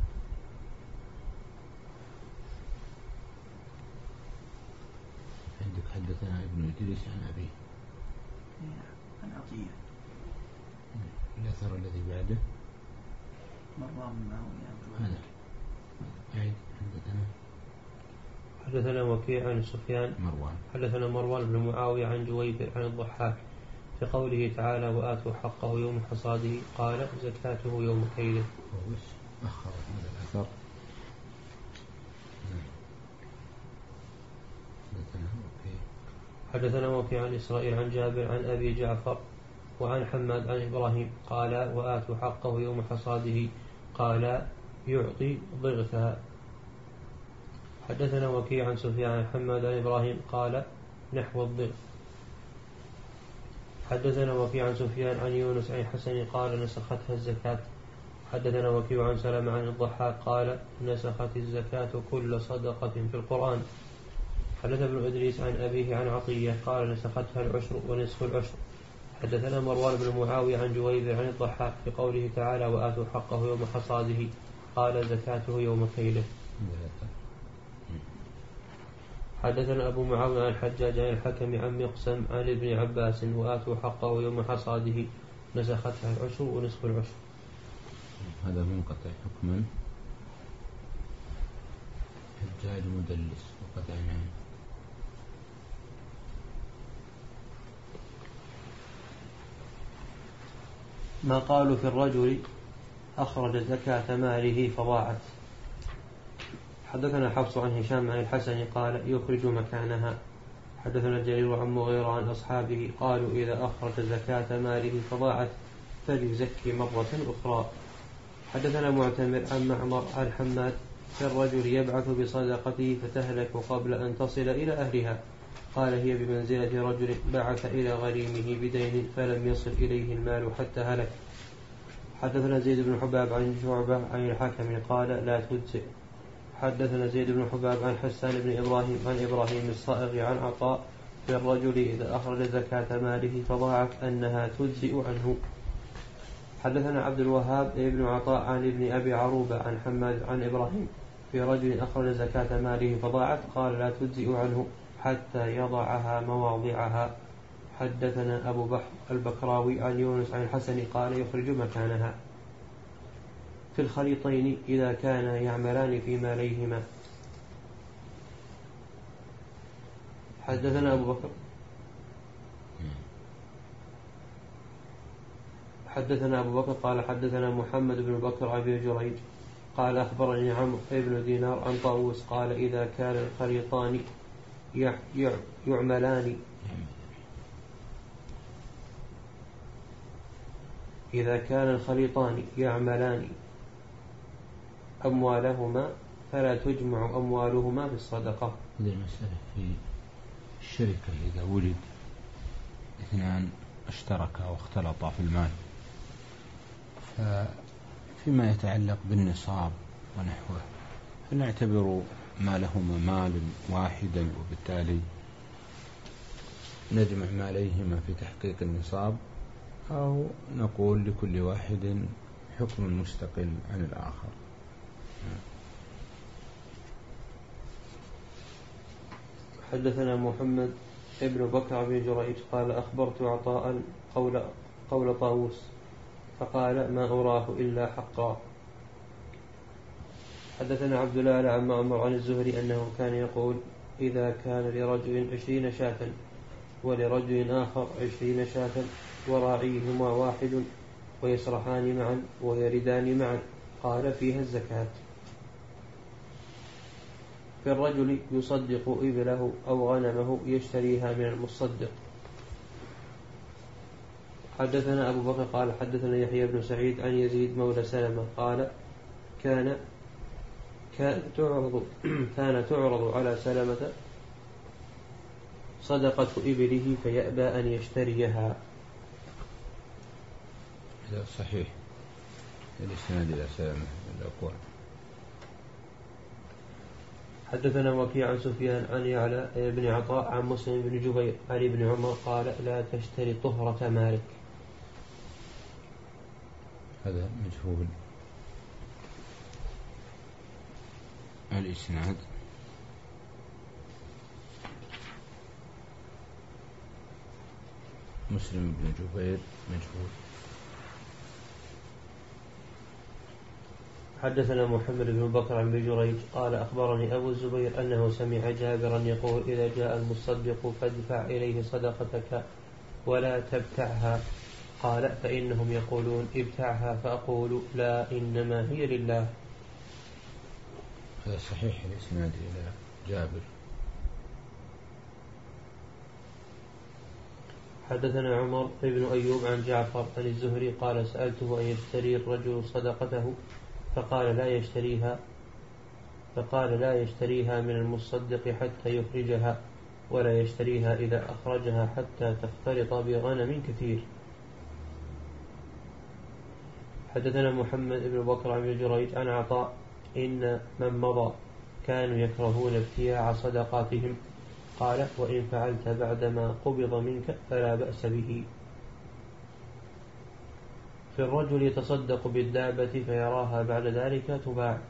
A: عندك حدثنا ابن إدريس عن أبيه
D: عن عطية.
A: الأثر الذي بعده
D: مروان بن معاوية
A: هذا أعيد. حدثنا
B: حدثنا وكيع عن سفيان
A: مروان
B: حدثنا مروان بن معاوية عن جويبر عن الضحاك في قوله تعالى وآتوا حقه يوم حصاده قال زكاته يوم كيله.
A: أخر هذا الأثر.
B: حدثنا وكيع عن إسرائيل عن جابر عن أبي جعفر وعن حماد عن إبراهيم قال وآتوا حقه يوم حصاده قال يعطي ضغثها حدثنا وكيع عن سفيان عن حماد عن إبراهيم قال نحو الضغط. حدثنا وكيع عن سفيان عن يونس عن حسن قال نسختها الزكاة. حدثنا وكيع عن سلمة عن الضحاك قال نسخت الزكاة كل صدقة في القرآن. حدث ابن إدريس عن أبيه عن عطية قال نسختها العشر ونصف العشر. حدثنا مروان بن معاوية عن جويبر عن الضحاك في قوله تعالى وآتوا حقه يوم حصاده قال زكاته يوم كيله. حدثنا أبو معاوية عن الحجاج عن الحكم عن مقسم عن ابن عباس وآتوا حقه يوم حصاده نسختها العشر ونصف العشر.
A: هذا منقطع حكما. حجاج مدلس وقطع معه.
B: ما قالوا في الرجل أخرج زكاة ماله فضاعت. حدثنا حفص عن هشام عن الحسن قال يخرج مكانها. حدثنا جرير عن مغيرة عن أصحابه قالوا إذا أخرج زكاة ماله فضاعت فليزكي مرة أخرى. حدثنا معتمر عن معمر عن حماد في الرجل يبعث بصدقته فتهلك قبل أن تصل إلى أهلها قال هي بمنزلة رجل بعث إلى غريمه بدين فلم يصل إليه المال حتى هلك. حدثنا زيد بن حباب عن شعبة عن الحكم قال لا تجزئ. حدثنا زيد بن حباب عن حسان بن إبراهيم عن إبراهيم الصائغ عن عطاء في الرجل إذا أخرج زكاة ماله فضاعت أنها تجزئ عنه. حدثنا عبد الوهاب ابن عطاء عن ابن أبي عروبة عن حماد عن إبراهيم في رجل أخرج زكاة ماله فضاعت قال لا تجزئ عنه حتى يضعها مواضعها. حدثنا أبو بحر البكراوي عن يونس عن الحسن قال يخرج مكانها في الخليطين إذا كانا يعملان في ماليهما. حدثنا أبو بكر حدثنا أبو بكر قال حدثنا محمد بن بكر أبي جريج قال أخبرني عمرو بن دينار عن طاووس قال إذا كان الخليطان يعملان إذا كان الخليطان يعملان أموالهما فلا تجمع أموالهما بالصدقة.
A: هذه المسألة في الشركة إذا ولد اثنان اشتركا واختلطا في المال فيما يتعلق بالنصاب ونحوه فنعتبر مالهما مال واحدا وبالتالي نجمع ماليهما في تحقيق النصاب أو نقول لكل واحد حكم مستقل عن الآخر.
B: حدثنا محمد ابن بكر بن جريج قال أخبرت عطاء قول, قول طاووس فقال ما أراه إلا حقا. حدثنا عبد الله عن معمر عن الزهري أنه كان يقول إذا كان لرجل عشرين شاة ولرجل آخر عشرين شاة وراعيهما واحد ويسرحان معا ويردان معا قال فيها الزكاة. في الرجل يصدق إبله أو غنمه يشتريها من المصدق. حدثنا أبو بكر قال حدثنا يحيى بن سعيد عن يزيد مولى سلمة قال كان كان تعرض كان تعرض على سلمة صدقة إبله فيأبى أن يشتريها.
A: هذا صحيح الإسناد إلى سلمة الأقوى.
B: حدثنا وكيع عن سفيان عن يعلى بن عطاء عن مسلم بن جبير عن ابن عمر قال لا تشتري طهرة مالك.
A: هذا مجهول. الإسناد مسلم بن جبير مجهول.
B: حدثنا محمد بن بكر عن بجريج قال أخبرني أبو الزبير أنه سمع جابرا يقول إذا جاء المصدق فادفع إليه صدقتك ولا تبتعها. قال فإنهم يقولون ابتعها فأقول لا إنما هي لله.
A: هذا صحيح الإسناد إلى جابر.
B: حدثنا عمر بن أيوب عن جعفر عن الزهري قال سألته أن يشتري الرجل صدقته فقال لا يشتريها فقال لا يشتريها من المصدق حتى يخرجها، ولا يشتريها إذا أخرجها حتى تختلط بغنم كثير. حدثنا محمد بن بكر بن جريج عن عطاء إن من مضى كانوا يكرهون ابتياع صدقاتهم. قال وإن فعلت بعدما قبض منك فلا بأس به. في الرجل يتصدق بالدابة فيراها بعد ذلك تباع.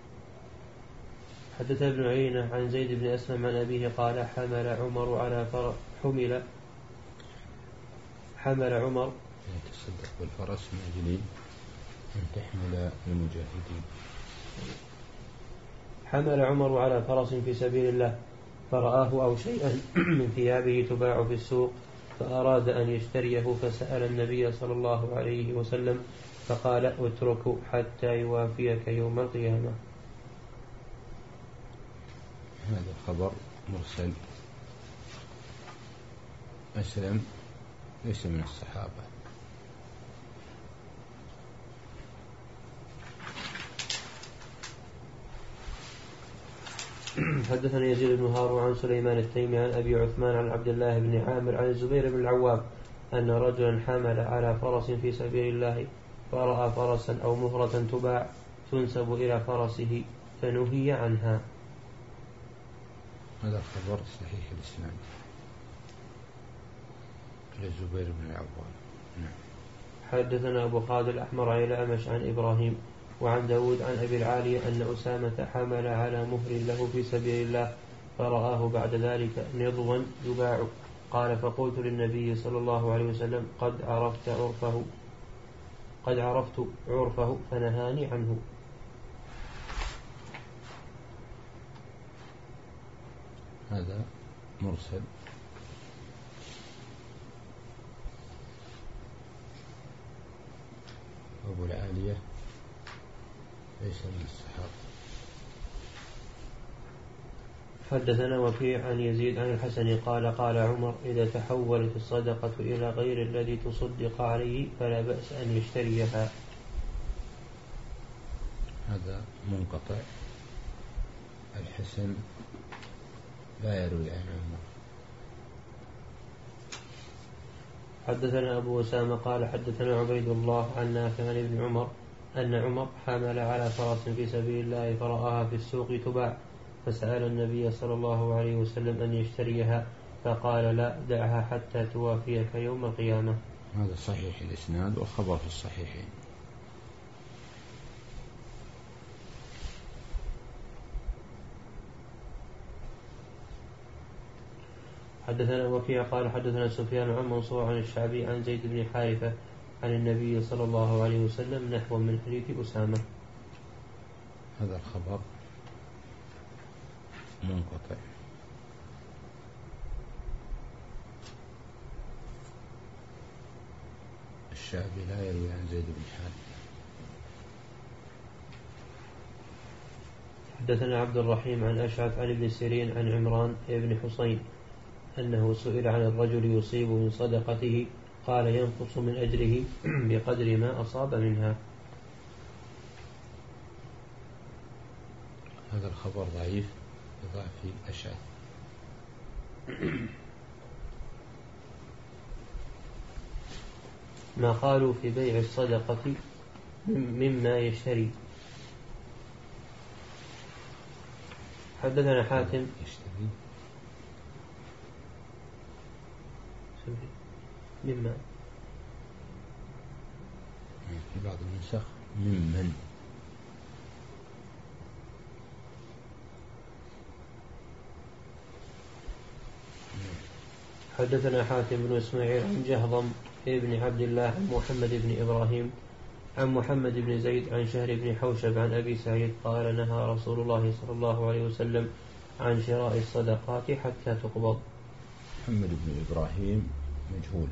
B: حدث ابن عيينة عن زيد بن أسلم عن أبيه قال حمل عمر على فر حمل حمل عمر
A: يتصدق بالفرس من أجل أن تحمل المجاهدين.
B: حمل عمر على فرس في سبيل الله فرآه أو شيئا من ثيابه تباع في السوق فأراد أن يشتريه، فسأل النبي صلى الله عليه وسلم فقال اتركه حتى يوافيك يوم القيامة.
A: هذا الخبر مرسل. أسلم ليس من الصحابة.
B: حدثنا يزيد بن هارون عن سليمان التيمي عن أبي عثمان عن عبد الله بن عامر عن الزبير بن العوام أن رجلا حمل على فرس في سبيل الله فرأى فرسا أو مهرة تباع تنسب إلى فرسه فنهي عنها.
A: هذا الخبر صحيح الإسناد للزبير بن العوام. نعم.
B: حدثنا أبو خالد الأحمر عن الأعمش عن إبراهيم وعن داود عن أبي العالية أن أسامة حمل على مهر له في سبيل الله فرآه بعد ذلك نضوا يباع. قال فقلت للنبي صلى الله عليه وسلم قد عرفت عرفه قد عرفت عرفه فنهاني عنه.
A: هذا مرسل. أبو العالية ليس من الصحابة.
B: حدثنا وكيع عن يزيد عن الحسن قال قال عمر إذا تحولت الصدقة إلى غير الذي تصدق عليه فلا بأس أن يشتريها.
A: هذا منقطع. الحسن لا يروي عن عمر.
B: حدثنا أبو أسامة قال حدثنا عبيد الله عن نافع عن ابن عمر أن عمر حمل على فرس في سبيل الله فرآها في السوق تباع فسأل النبي صلى الله عليه وسلم أن يشتريها فقال لا دعها حتى توافيك يوم القيامة.
A: هذا صحيح الإسناد والخبر في الصحيحين.
B: حدثنا وكيع قال حدثنا سفيان عن منصور عن الشعبي عن زيد بن حارثة عن النبي صلى الله عليه وسلم نحو من حديث أسامة.
A: هذا الخبر منقطع. الشعبي لا يروي عن زيد بن حارثة.
B: حدثنا عبد الرحيم عن أشعث عن ابن سيرين عن عمران بن حسين أنه سئل عن الرجل يصيب من صدقته قال ينقص من أجره بقدر ما أصاب منها.
A: هذا الخبر ضعيف بضعف أشعث.
B: ما قالوا في بيع الصدقة مما يشتري. حدثنا حاتم
A: يشتري
B: مما
A: في بعض النسخ ممن.
B: حدثنا حاتم بن إسماعيل عن جهضم ابن عبد الله عن محمد بن إبراهيم عن محمد بن زيد عن شهر بن حوشب عن أبي سعيد قال نهى رسول الله صلى الله عليه وسلم عن شراء الصدقات حتى تقبض.
A: محمد بن إبراهيم مجهول.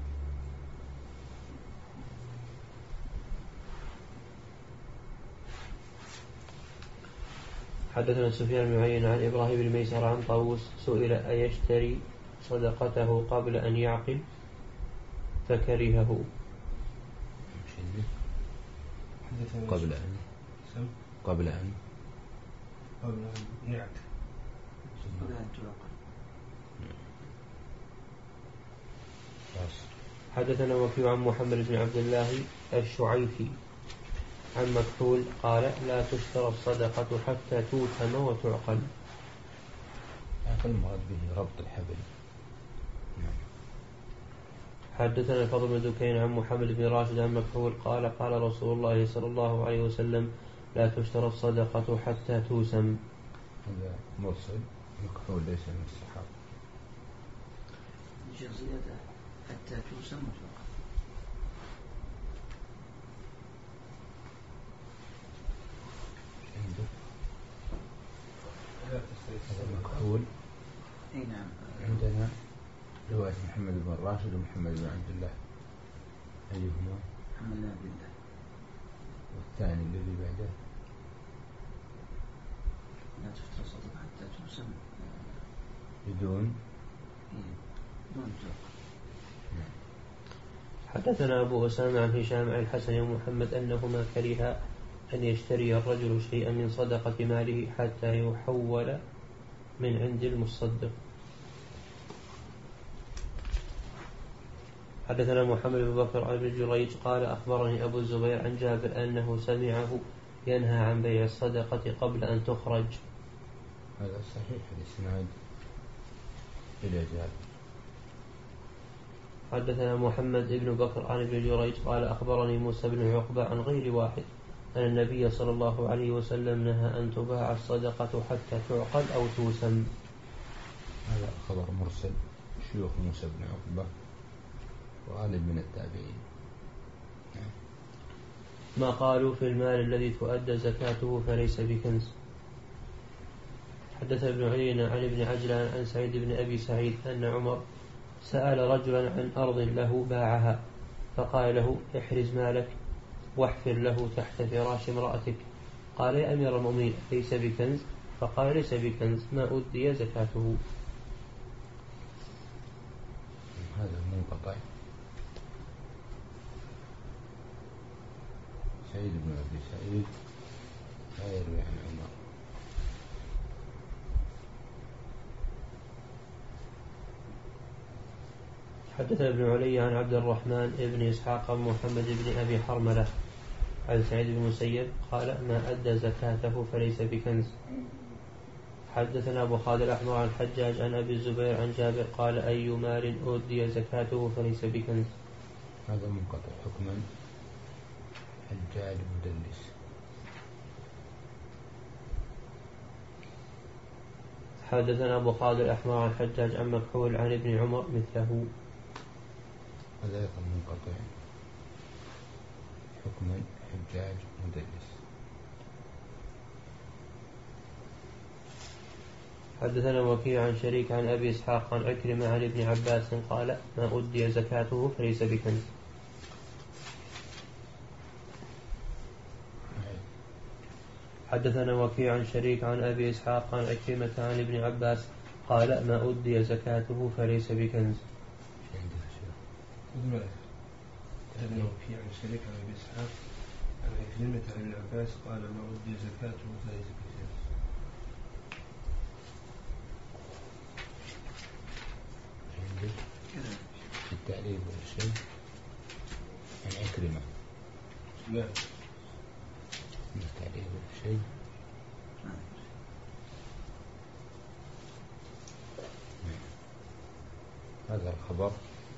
B: حدثنا سفيان بن عيينة عن إبراهيم بن ميسر عن طاووس سئل أيشتري صدقته قبل أن يعقل فكرهه.
A: قبل أن قبل أن
C: قبل أن يعقل.
D: قبل أن تعقل.
B: حدثنا وكيع عن محمد بن عبد الله الشعيثي عن مكحول قال لا تشترى الصدقة حتى توتم وتعقل.
A: المراد به ربط الحبل.
B: حدثنا الفضل بن دكين عن محمد بن راشد عن مكحول قال قال رسول الله صلى الله عليه وسلم لا تشترى الصدقة حتى توسم.
A: هذا مرسل. مكحول ليس من الصحابة.
D: زيادة حتى توسم وتعقل.
A: هذا مكحول.
D: اي نعم.
A: عندنا رواية محمد بن راشد ومحمد بن عبد الله. أيهما؟
D: محمد بن عبد الله.
A: والثاني الذي بعده
D: لا تشترى الصدقة حتى توسم
A: بدون
D: بدون تعقل.
B: حدثنا أبو أسامة عن هشام عن الحسن ومحمد أنهما كرها أن يشتري الرجل شيئا من صدقة ماله حتى يحول من عند المصدق. حدثنا محمد بن بكر عن ابن جريج قال أخبرني أبو الزبير عن جابر أنه سمعه ينهى عن بيع الصدقة قبل أن تخرج.
A: هذا صحيح الإسناد إلى جابر.
B: حدثنا محمد بن بكر عن ابن جريج قال أخبرني موسى بن عقبة عن غير واحد أن النبي صلى الله عليه وسلم نهى أن تباع الصدقة حتى تعقل أو توسم.
A: هذا خبر مرسل شيوخ موسى بن عقبة وغالب من التابعين.
B: ما قالوا في المال الذي تؤدى زكاته فليس بكنز. حدث ابن عيينة عن ابن عجلان عن سعيد بن أبي سعيد أن عمر سأل رجلا عن أرض له باعها فقال له احرز مالك واحفر له تحت فراش امرأتك. قال يا أمير المؤمنين ليس بكنز؟ فقال ليس بكنز ما أدي زكاته.
A: هذا منقطع. سعيد بن أبي سعيد لا يروي عن عمر.
B: حدث ابن علي عن عبد الرحمن بن إسحاق محمد بن أبي حرملة عن سعيد بن مسيب قال ما أدى زكاته فليس بكنز. حدثنا أبو خالد الأحمر عن الحجاج عن أبي الزبير عن جابر قال أي مال أدي زكاته فليس بكنز.
A: هذا منقطع حكما. حجاج مدلس.
B: حدثنا أبو خالد الأحمر عن الحجاج عن مكحول عن ابن عمر مثله.
A: هذا أيضا منقطع حكما. حجاج مدلس.
B: حدثنا وكيع عن شريك عن أبي إسحاق عن عكرمة عن ابن عباس قال ما أدي زكاته فليس بكنز. حدثنا وكيع عن شريك عن أبي إسحاق عن عكرمة عن ابن عباس قال ما أدي زكاته فليس بكنز.
C: حدثنا وكيع عن شريك عن أبي إسحاق عن عكرمة عن ابن عباس قال ما أدي زكاته فليس بكنز.
A: في التعريف والشيء عن عكرمة.
C: لا
A: في التعريف والشيء هذا الخبر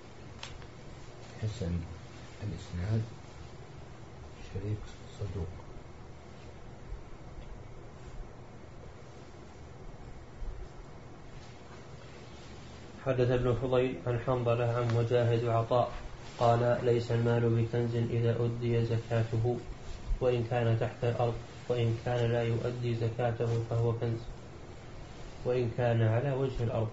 A: حسن الإسناد. شريك صدوق.
B: حدث ابن فضيل عن حنظلة عن مجاهد وعطاء قال ليس المال بكنز إذا أدي زكاته وإن كان تحت الأرض وإن كان لا يؤدي زكاته فهو كنز وإن كان على وجه الأرض.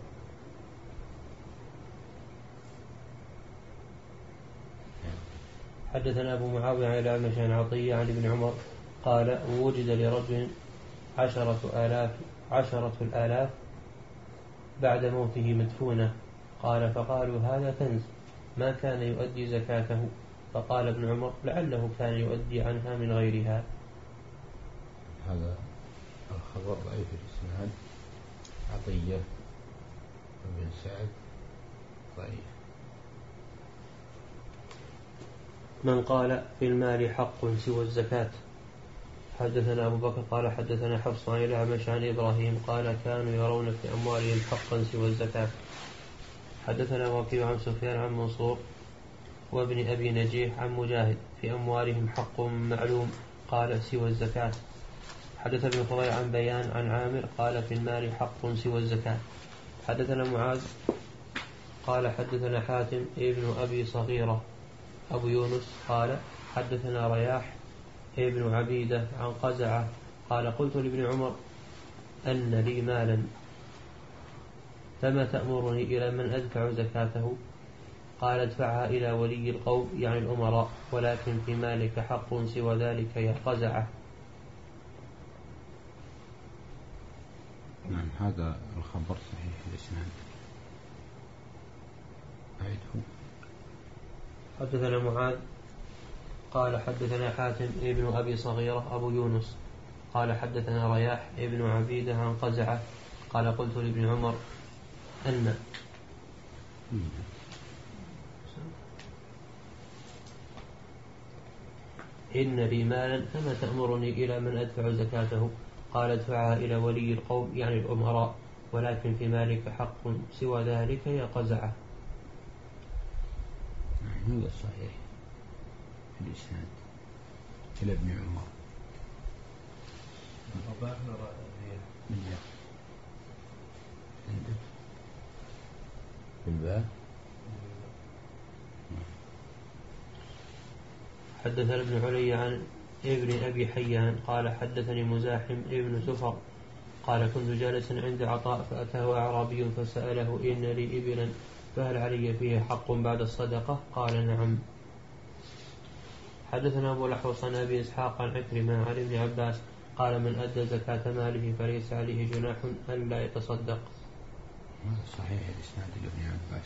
B: حدثنا أبو معاوية عن الأعمش عن عطية عن ابن عمر قال وجد لرجل عشرة آلاف عشرة الآلاف بعد موته مدفونة. قال فقالوا هذا كنز ما كان يؤدي زكاته. فقال ابن عمر لعله كان يؤدي عنها من غيرها.
A: هذا الخبر ضعيف الإسناد. عطية بن سعد ضعيف.
B: من قال في المال حق سوى الزكاة. حدثنا أبو بكر قال حدثنا حفص عن الأعمش عن إبراهيم قال كانوا يرون في أموالهم حقا سوى الزكاة. حدثنا وكيع عن سفيان عن منصور وابن أبي نجيح عن مجاهد في أموالهم حق معلوم قال سوى الزكاة. حدث ابن فضيل عن بيان عن عامر قال في المال حق سوى الزكاة. حدثنا معاذ قال حدثنا حاتم ابن أبي صغيرة أبو يونس قال حدثنا رياح ابن عبيدة عن قزعة قال قلت لابن عمر أن لي مالا فما تأمرني إلى من أدفع زكاته؟ قال ادفعها إلى ولي القوم يعني الأمراء ولكن في مالك حق سوى ذلك يا قزعة.
A: نعم هذا الخبر صحيح الإسناد. أعيده.
B: حدثنا معاذ قال حدثنا حاتم ابن أبي صغيرة أبو يونس قال حدثنا رياح ابن عبيدة عن قزعة قال قلت لابن عمر أن إن لي مالا فما تأمرني إلى من أدفع زكاته؟ قال ادفعها إلى ولي القوم يعني الأمراء ولكن في مالك حق سوى ذلك يا قزعة.
A: هذا الصحيح في الإسناد إلى ابن عمر. بالباء.
B: حدثنا ابن علي عن ابن أبي حيان قال حدثني مزاحم ابن زفر قال كنت جالسا عند عطاء فأتاه أعرابي فسأله إن لي إبلا فهل علي فيه حق بعد الصدقة؟ قال نعم. حدثنا أبو الأحوص عن أبي إسحاق عن عكرمة عن ابن عباس قال من أدى زكاة ماله فليس عليه جناح أن لا يتصدق.
A: صحيح الإسناد لابن عباس.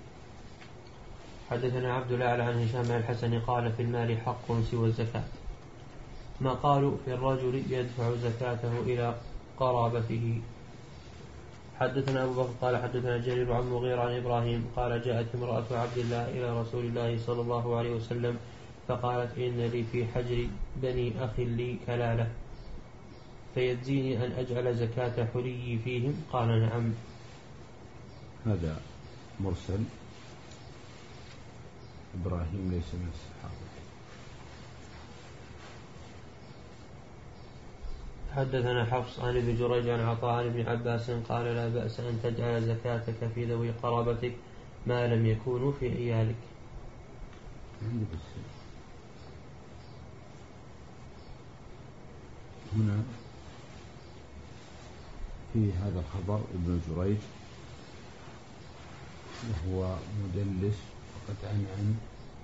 B: حدثنا عبد الأعلى عن هشام الحسن قال في المال حق سوى الزكاة. ما قالوا في الرجل يدفع زكاته إلى قرابته. حدثنا أبو بكر قال حدثنا جرير عن مغيرة عن إبراهيم قال جاءت امرأة عبد الله إلى رسول الله صلى الله عليه وسلم فقالت إن لي في حجر بني أخ لي كلالة فيجزيني أن أجعل زكاة حلي فيهم؟ قال نعم.
A: هذا مرسل. إبراهيم ليس من الصحابة.
B: حدثنا حفص عن ابن جريج عن عطاء عن ابن عباس قال لا بأس أن تجعل زكاتك في ذوي قرابتك ما لم يكونوا في عيالك.
A: هنا في هذا الخبر ابن جريج وهو مدلس وقد عنعن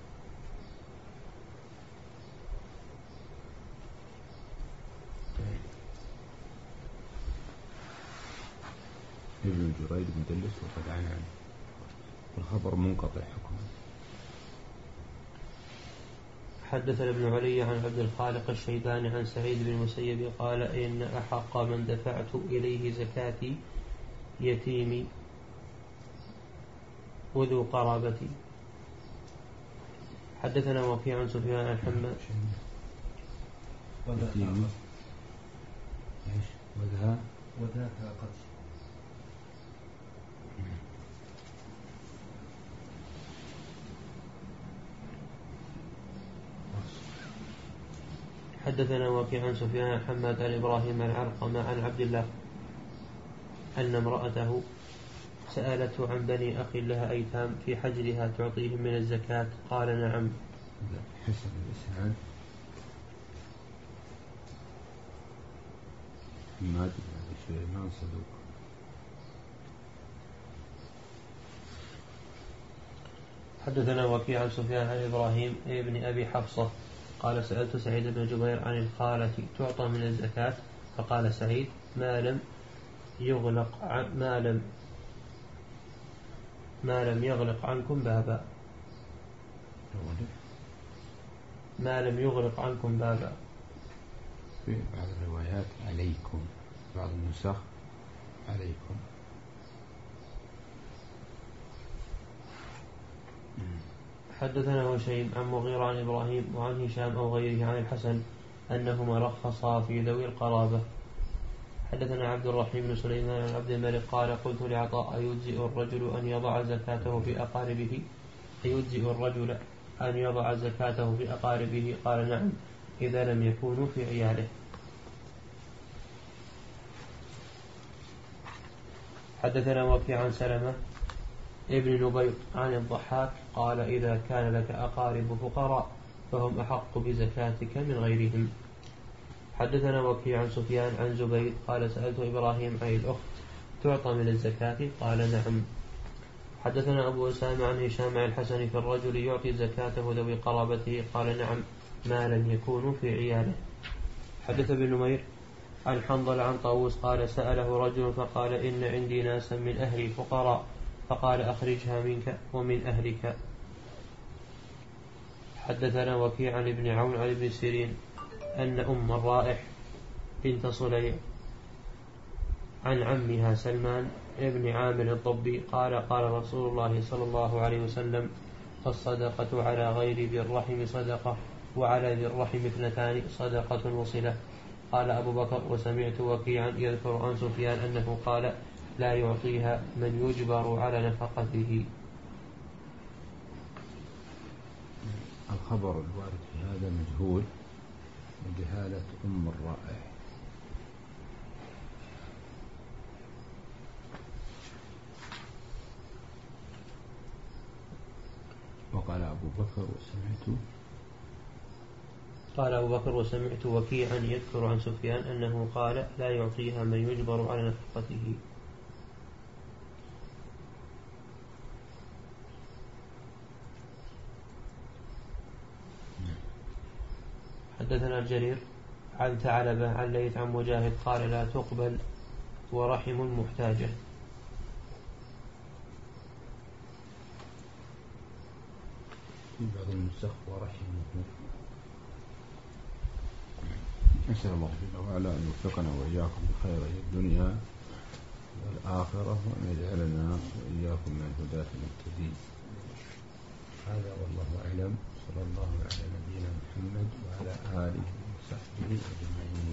A: ابن جريج مدلس وقد عنعن الخبر منقطع حكما.
B: حدثنا ابن علي عن عبد الخالق الشيباني عن سعيد بن المسيب قال إن أحق من دفعت إليه زكاتي يتيمي وذو قرابتي. حدثنا وكيع عن سفيان عن حماد
C: وذا وذاك قد
B: حدثنا وكيع عن سفيان عن حماد عن إبراهيم عن علقمة عن عبد الله أن امرأته سألته عن بني أخ لها أيتام في حجرها تعطيهم من الزكاة قال نعم.
A: حسن الإسناد. حماد بن سليمان صدوق.
B: حدثنا وكيع عن سفيان عن إبراهيم ابن أبي حفصة قال سألت سعيد بن جبير عن الخالة تعطى من الزكاة فقال سعيد ما لم يغلق عن ما لم ما لم يغلق عنكم بابا ما لم يغلق عنكم بابا.
A: في بعض الروايات عليكم بعض النسخ عليكم.
B: حدثنا هشيم عن مغيرة عن إبراهيم وعن هشام أو غيره عن الحسن أنهما رخصا في ذوي القرابة. حدثنا عبد الرحيم بن سليمان عن عبد الملك قال قلت لعطاء أيجزئ الرجل أن يضع زكاته في أقاربه أيجزئ الرجل أن يضع زكاته في أقاربه؟ قال نعم إذا لم يكونوا في عياله. حدثنا وكيع عن سلمة ابن نبيط عن الضحاك قال إذا كان لك أقارب فقراء فهم أحق بزكاتك من غيرهم. حدثنا وكيع عن سفيان عن زبيد قال سألت إبراهيم عن الأخت تعطى من الزكاة؟ قال نعم. حدثنا أبو أسامة عن هشام عن الحسن في الرجل يعطي زكاته ذوي قرابته؟ قال نعم ما لم يكونوا في عياله. حدث بن نمير عن حنظل عن طاووس قال سأله رجل فقال إن عندي ناسا من أهلي فقراء فقال أخرجها منك ومن أهلك. حدثنا وكيع عن ابن عون عن ابن سيرين أن أم الرائح بنت صليع عن عمها سلمان ابن عامر الضبي قال قال رسول الله صلى الله عليه وسلم الصدقة على غير ذي الرحم صدقة وعلى ذي الرحم اثنتان صدقة وصلة. قال أبو بكر وسمعت وكيعا يذكر عن سفيان أنه قال لا يعطيها من يجبر على نفقته.
A: الخبر الوارد في هذا مجهول وجهالة أم الرائح. وقال أبو بكر وسمعت
B: قال أبو بكر وسمعت وكيعا يذكر عن سفيان أنه قال لا يعطيها من يجبر على نفقته. حدثنا الجرير عن ثعلبة عن ليث عن مجاهد قال لا تقبل ورحم محتاجة.
A: في بعض النسخ ورحمه. نسأل الله جل وعلا أن يوفقنا وإياكم بخير الدنيا والآخرة وأن يجعلنا وإياكم من الهداة المهتدين. هذا والله أعلم. صلى الله على نبينا محمد وعلى آله وصحبه أجمعين.